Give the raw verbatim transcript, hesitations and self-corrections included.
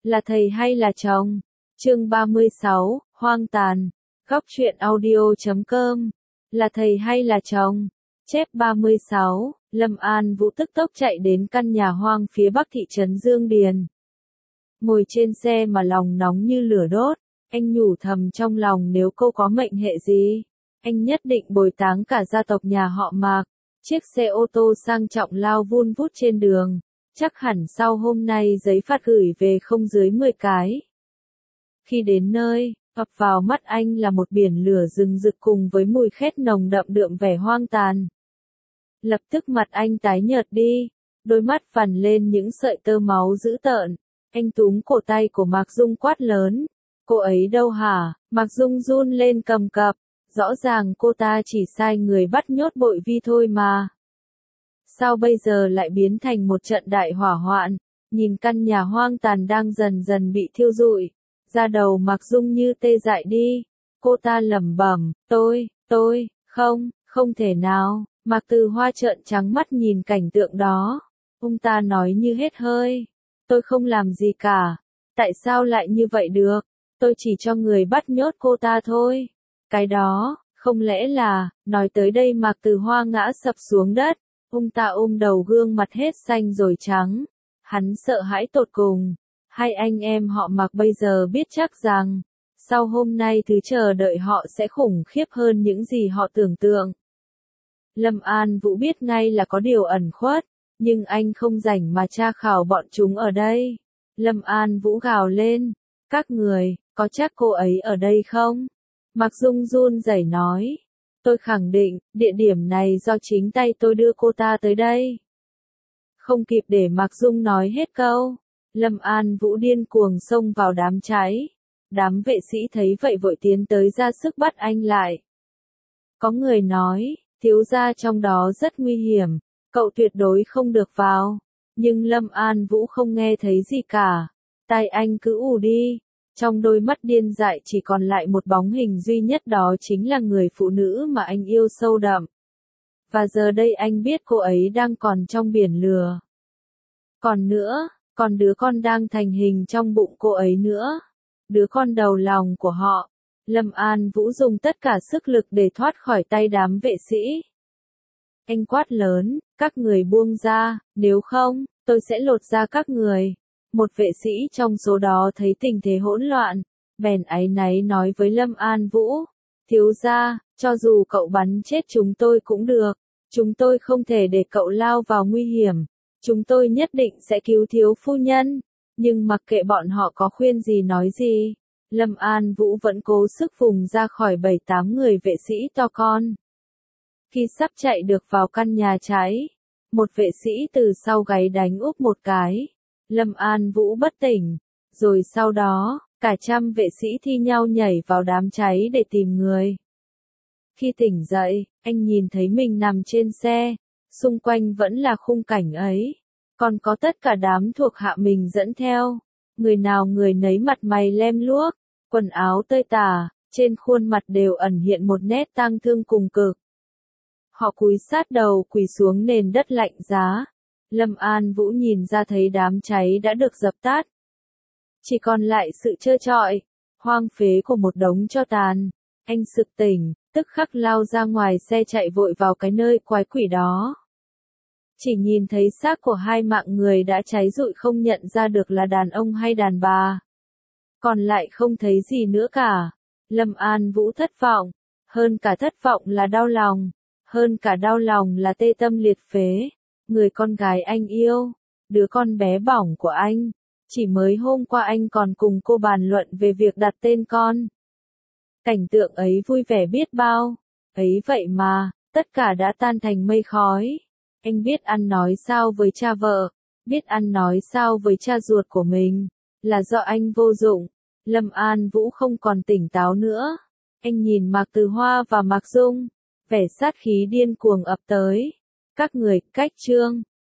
Là thầy hay là chồng? Chương ba mươi sáu, hoang tàn. Góc truyện audio chấm com. Là thầy hay là chồng? Chép ba mươi sáu, Lâm An Vũ tức tốc chạy đến căn nhà hoang phía bắc thị trấn Dương Điền. Ngồi trên xe mà lòng nóng như lửa đốt, anh nhủ thầm trong lòng nếu cô có mệnh hệ gì, anh nhất định bồi táng cả gia tộc nhà họ Mạc. Chiếc xe ô tô sang trọng lao vun vút trên đường, chắc hẳn sau hôm nay giấy phạt gửi về không dưới mười cái. Khi đến nơi, ập vào mắt anh là một biển lửa rừng rực cùng với mùi khét nồng đậm đượm vẻ hoang tàn. Lập tức mặt anh tái nhợt đi, đôi mắt phằn lên những sợi tơ máu dữ tợn. Anh túm cổ tay của Mạc Dung quát lớn, cô ấy đâu hả? Mạc Dung run lên cầm cập, rõ ràng cô ta chỉ sai người bắt nhốt Bội Vi thôi mà. Sao bây giờ lại biến thành một trận đại hỏa hoạn? Nhìn căn nhà hoang tàn đang dần dần bị thiêu rụi, da đầu Mạc Dung như tê dại đi. Cô ta lẩm bẩm, tôi, tôi, không, không thể nào. Mạc Từ Hoa trợn trắng mắt nhìn cảnh tượng đó. Ông ta nói như hết hơi, tôi không làm gì cả. Tại sao lại như vậy được? Tôi chỉ cho người bắt nhốt cô ta thôi. Cái đó, không lẽ là, nói tới đây Mạc Từ Hoa ngã sập xuống đất. Ông ta ôm đầu gương mặt hết xanh rồi trắng. Hắn sợ hãi tột cùng. Hai anh em họ Mạc bây giờ biết chắc rằng, sau hôm nay thứ chờ đợi họ sẽ khủng khiếp hơn những gì họ tưởng tượng. Lâm An Vũ biết ngay là có điều ẩn khuất, nhưng anh không rảnh mà tra khảo bọn chúng ở đây. Lâm An Vũ gào lên, các người, có chắc cô ấy ở đây không? Mạc Dung run rẩy nói, tôi khẳng định, địa điểm này do chính tay tôi đưa cô ta tới đây. Không kịp để Mạc Dung nói hết câu, Lâm An Vũ điên cuồng xông vào đám cháy. Đám vệ sĩ thấy vậy vội tiến tới ra sức bắt anh lại. Có người nói, thiếu gia trong đó rất nguy hiểm, cậu tuyệt đối không được vào. Nhưng Lâm An Vũ không nghe thấy gì cả. Tai anh cứ ù đi. Trong đôi mắt điên dại chỉ còn lại một bóng hình duy nhất, đó chính là người phụ nữ mà anh yêu sâu đậm. Và giờ đây anh biết cô ấy đang còn trong biển lửa. Còn nữa, còn đứa con đang thành hình trong bụng cô ấy nữa. Đứa con đầu lòng của họ. Lâm An Vũ dùng tất cả sức lực để thoát khỏi tay đám vệ sĩ. Anh quát lớn, các người buông ra, nếu không, tôi sẽ lột da các người. Một vệ sĩ trong số đó thấy tình thế hỗn loạn, bèn áy náy nói với Lâm An Vũ, thiếu gia, cho dù cậu bắn chết chúng tôi cũng được, chúng tôi không thể để cậu lao vào nguy hiểm, chúng tôi nhất định sẽ cứu thiếu phu nhân. Nhưng mặc kệ bọn họ có khuyên gì nói gì, Lâm An Vũ vẫn cố sức vùng ra khỏi bảy tám người vệ sĩ to con. Khi sắp chạy được vào căn nhà cháy, một vệ sĩ từ sau gáy đánh úp một cái. Lâm An Vũ bất tỉnh, rồi sau đó, cả trăm vệ sĩ thi nhau nhảy vào đám cháy để tìm người. Khi tỉnh dậy, anh nhìn thấy mình nằm trên xe, xung quanh vẫn là khung cảnh ấy, còn có tất cả đám thuộc hạ mình dẫn theo, người nào người nấy mặt mày lem luốc, quần áo tơi tả, trên khuôn mặt đều ẩn hiện một nét tang thương cùng cực. Họ cúi sát đầu quỳ xuống nền đất lạnh giá. Lâm An Vũ nhìn ra thấy đám cháy đã được dập tắt. Chỉ còn lại sự trơ trọi, hoang phế của một đống tro tàn. Anh sực tỉnh, tức khắc lao ra ngoài xe chạy vội vào cái nơi quái quỷ đó. Chỉ nhìn thấy xác của hai mạng người đã cháy rụi, không nhận ra được là đàn ông hay đàn bà. Còn lại không thấy gì nữa cả. Lâm An Vũ thất vọng, hơn cả thất vọng là đau lòng, hơn cả đau lòng là tê tâm liệt phế. Người con gái anh yêu, đứa con bé bỏng của anh, chỉ mới hôm qua anh còn cùng cô bàn luận về việc đặt tên con. Cảnh tượng ấy vui vẻ biết bao, ấy vậy mà, tất cả đã tan thành mây khói. Anh biết ăn nói sao với cha vợ, biết ăn nói sao với cha ruột của mình, là do anh vô dụng. Lâm An Vũ không còn tỉnh táo nữa. Anh nhìn Mạc Từ Hoa và Mạc Dung, vẻ sát khí điên cuồng ập tới. Các người, cách chương.